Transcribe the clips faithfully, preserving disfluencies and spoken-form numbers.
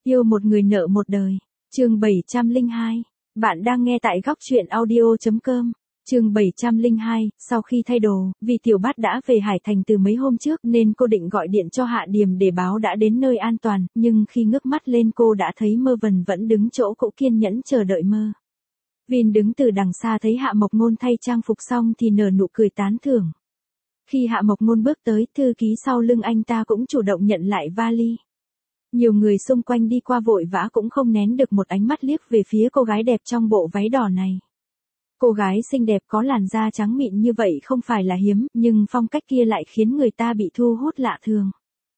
Yêu một người nợ một đời. Chương bảy trăm lẻ hai. Bạn đang nghe tại góc truyện audio chấm com. Chương bảy trăm lẻ hai, sau khi thay đồ, vì Tiểu Bát đã về Hải Thành từ mấy hôm trước nên cô định gọi điện cho Hạ Điềm để báo đã đến nơi an toàn, nhưng khi ngước mắt lên cô đã thấy Mơ Vân vẫn đứng chỗ cũ kiên nhẫn chờ đợi Mơ Vin đứng từ đằng xa thấy Hạ Mộc Ngôn thay trang phục xong thì nở nụ cười tán thưởng. Khi Hạ Mộc Ngôn bước tới, thư ký sau lưng anh ta cũng chủ động nhận lại vali. Nhiều người xung quanh đi qua vội vã cũng không nén được một ánh mắt liếc về phía cô gái đẹp trong bộ váy đỏ này. Cô gái xinh đẹp có làn da trắng mịn như vậy không phải là hiếm, nhưng phong cách kia lại khiến người ta bị thu hút lạ thường.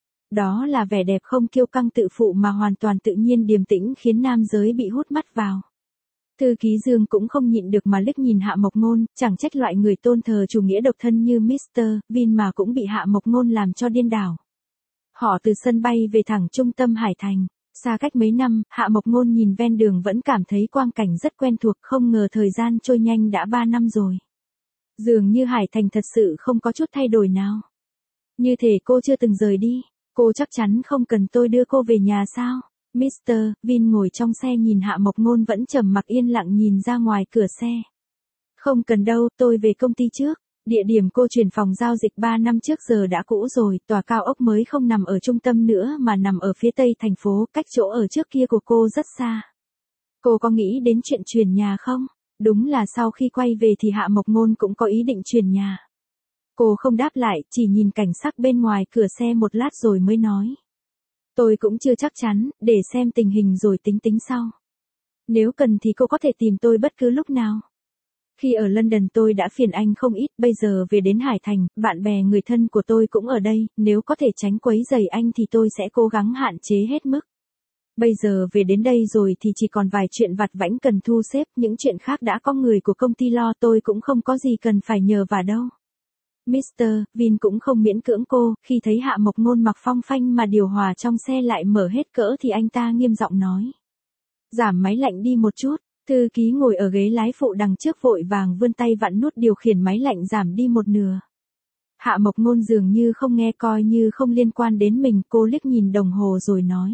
Đó là vẻ đẹp không kiêu căng tự phụ mà hoàn toàn tự nhiên điềm tĩnh khiến nam giới bị hút mắt vào. Thư ký Dương cũng không nhịn được mà liếc nhìn Hạ Mộc Ngôn, chẳng trách loại người tôn thờ chủ nghĩa độc thân như mít tơ Vin mà cũng bị Hạ Mộc Ngôn làm cho điên đảo. Họ từ sân bay về thẳng trung tâm Hải Thành. Xa cách mấy năm, Hạ Mộc Ngôn nhìn ven đường vẫn cảm thấy quang cảnh rất quen thuộc, không ngờ thời gian trôi nhanh đã ba năm rồi. Dường như Hải Thành thật sự không có chút thay đổi nào. Như thể cô chưa từng rời đi. Cô chắc chắn không cần tôi đưa cô về nhà sao? mít tơ Vin ngồi trong xe nhìn Hạ Mộc Ngôn vẫn trầm mặc yên lặng nhìn ra ngoài cửa xe. Không cần đâu, tôi về công ty trước. Địa điểm cô chuyển phòng giao dịch ba năm trước giờ đã cũ rồi, tòa cao ốc mới không nằm ở trung tâm nữa mà nằm ở phía tây thành phố, cách chỗ ở trước kia của cô rất xa. Cô có nghĩ đến chuyện chuyển nhà không? Đúng là sau khi quay về thì Hạ Mộc Ngôn cũng có ý định chuyển nhà. Cô không đáp lại, chỉ nhìn cảnh sắc bên ngoài cửa xe một lát rồi mới nói. Tôi cũng chưa chắc chắn, để xem tình hình rồi tính tính sau. Nếu cần thì cô có thể tìm tôi bất cứ lúc nào. Khi ở London tôi đã phiền anh không ít, bây giờ về đến Hải Thành, bạn bè người thân của tôi cũng ở đây, nếu có thể tránh quấy rầy anh thì tôi sẽ cố gắng hạn chế hết mức. Bây giờ về đến đây rồi thì chỉ còn vài chuyện vặt vãnh cần thu xếp, những chuyện khác đã có người của công ty lo, tôi cũng không có gì cần phải nhờ vả đâu. mít tơ Vin cũng không miễn cưỡng cô, khi thấy Hạ Mộc Ngôn mặc phong phanh mà điều hòa trong xe lại mở hết cỡ thì anh ta nghiêm giọng nói. Giảm máy lạnh đi một chút. Thư ký ngồi ở ghế lái phụ đằng trước vội vàng vươn tay vặn nút điều khiển máy lạnh giảm đi một nửa. Hạ Mộc Ngôn dường như không nghe, coi như không liên quan đến mình, cô liếc nhìn đồng hồ rồi nói.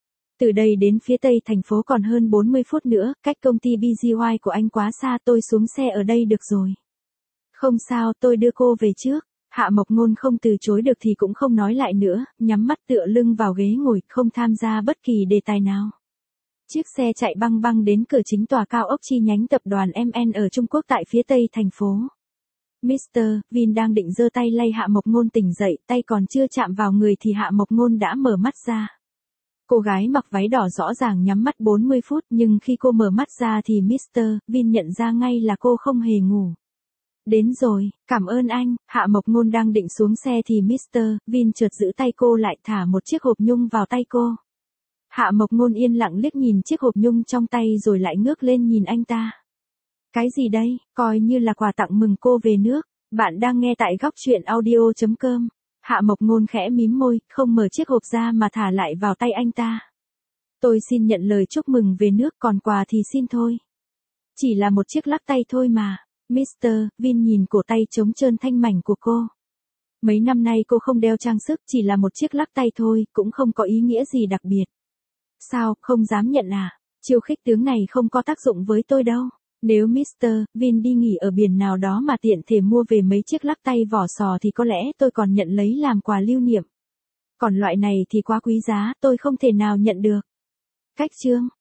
Từ đây đến phía tây thành phố còn hơn bốn mươi phút nữa, cách công ty bê giê i của anh quá xa, tôi xuống xe ở đây được rồi. Không sao, tôi đưa cô về trước. Hạ Mộc Ngôn không từ chối được thì cũng không nói lại nữa, nhắm mắt tựa lưng vào ghế ngồi, không tham gia bất kỳ đề tài nào. Chiếc xe chạy băng băng đến cửa chính tòa cao ốc chi nhánh tập đoàn em en ở Trung Quốc tại phía tây thành phố. mít tơ Vin đang định giơ tay lay Hạ Mộc Ngôn tỉnh dậy, tay còn chưa chạm vào người thì Hạ Mộc Ngôn đã mở mắt ra. Cô gái mặc váy đỏ rõ ràng nhắm mắt bốn mươi phút, nhưng khi cô mở mắt ra thì mít tơ Vin nhận ra ngay là cô không hề ngủ. Đến rồi, cảm ơn anh. Hạ Mộc Ngôn đang định xuống xe thì mít tơ Vin chợt giữ tay cô lại, thả một chiếc hộp nhung vào tay cô. Hạ Mộc Ngôn yên lặng liếc nhìn chiếc hộp nhung trong tay rồi lại ngước lên nhìn anh ta. Cái gì đây? Coi như là quà tặng mừng cô về nước. Bạn đang nghe tại góc truyện audio chấm com. Hạ Mộc Ngôn khẽ mím môi, không mở chiếc hộp ra mà thả lại vào tay anh ta. Tôi xin nhận lời chúc mừng về nước, còn quà thì xin thôi. Chỉ là một chiếc lắc tay thôi mà. mít tơ Vin nhìn cổ tay trống trơn thanh mảnh của cô. Mấy năm nay cô không đeo trang sức, chỉ là một chiếc lắc tay thôi, cũng không có ý nghĩa gì đặc biệt. Sao, không dám nhận à? Chiêu khích tướng này không có tác dụng với tôi đâu. Nếu mít tơ Vin đi nghỉ ở biển nào đó mà tiện thể mua về mấy chiếc lắc tay vỏ sò thì có lẽ tôi còn nhận lấy làm quà lưu niệm. Còn loại này thì quá quý giá, tôi không thể nào nhận được. Cách chương.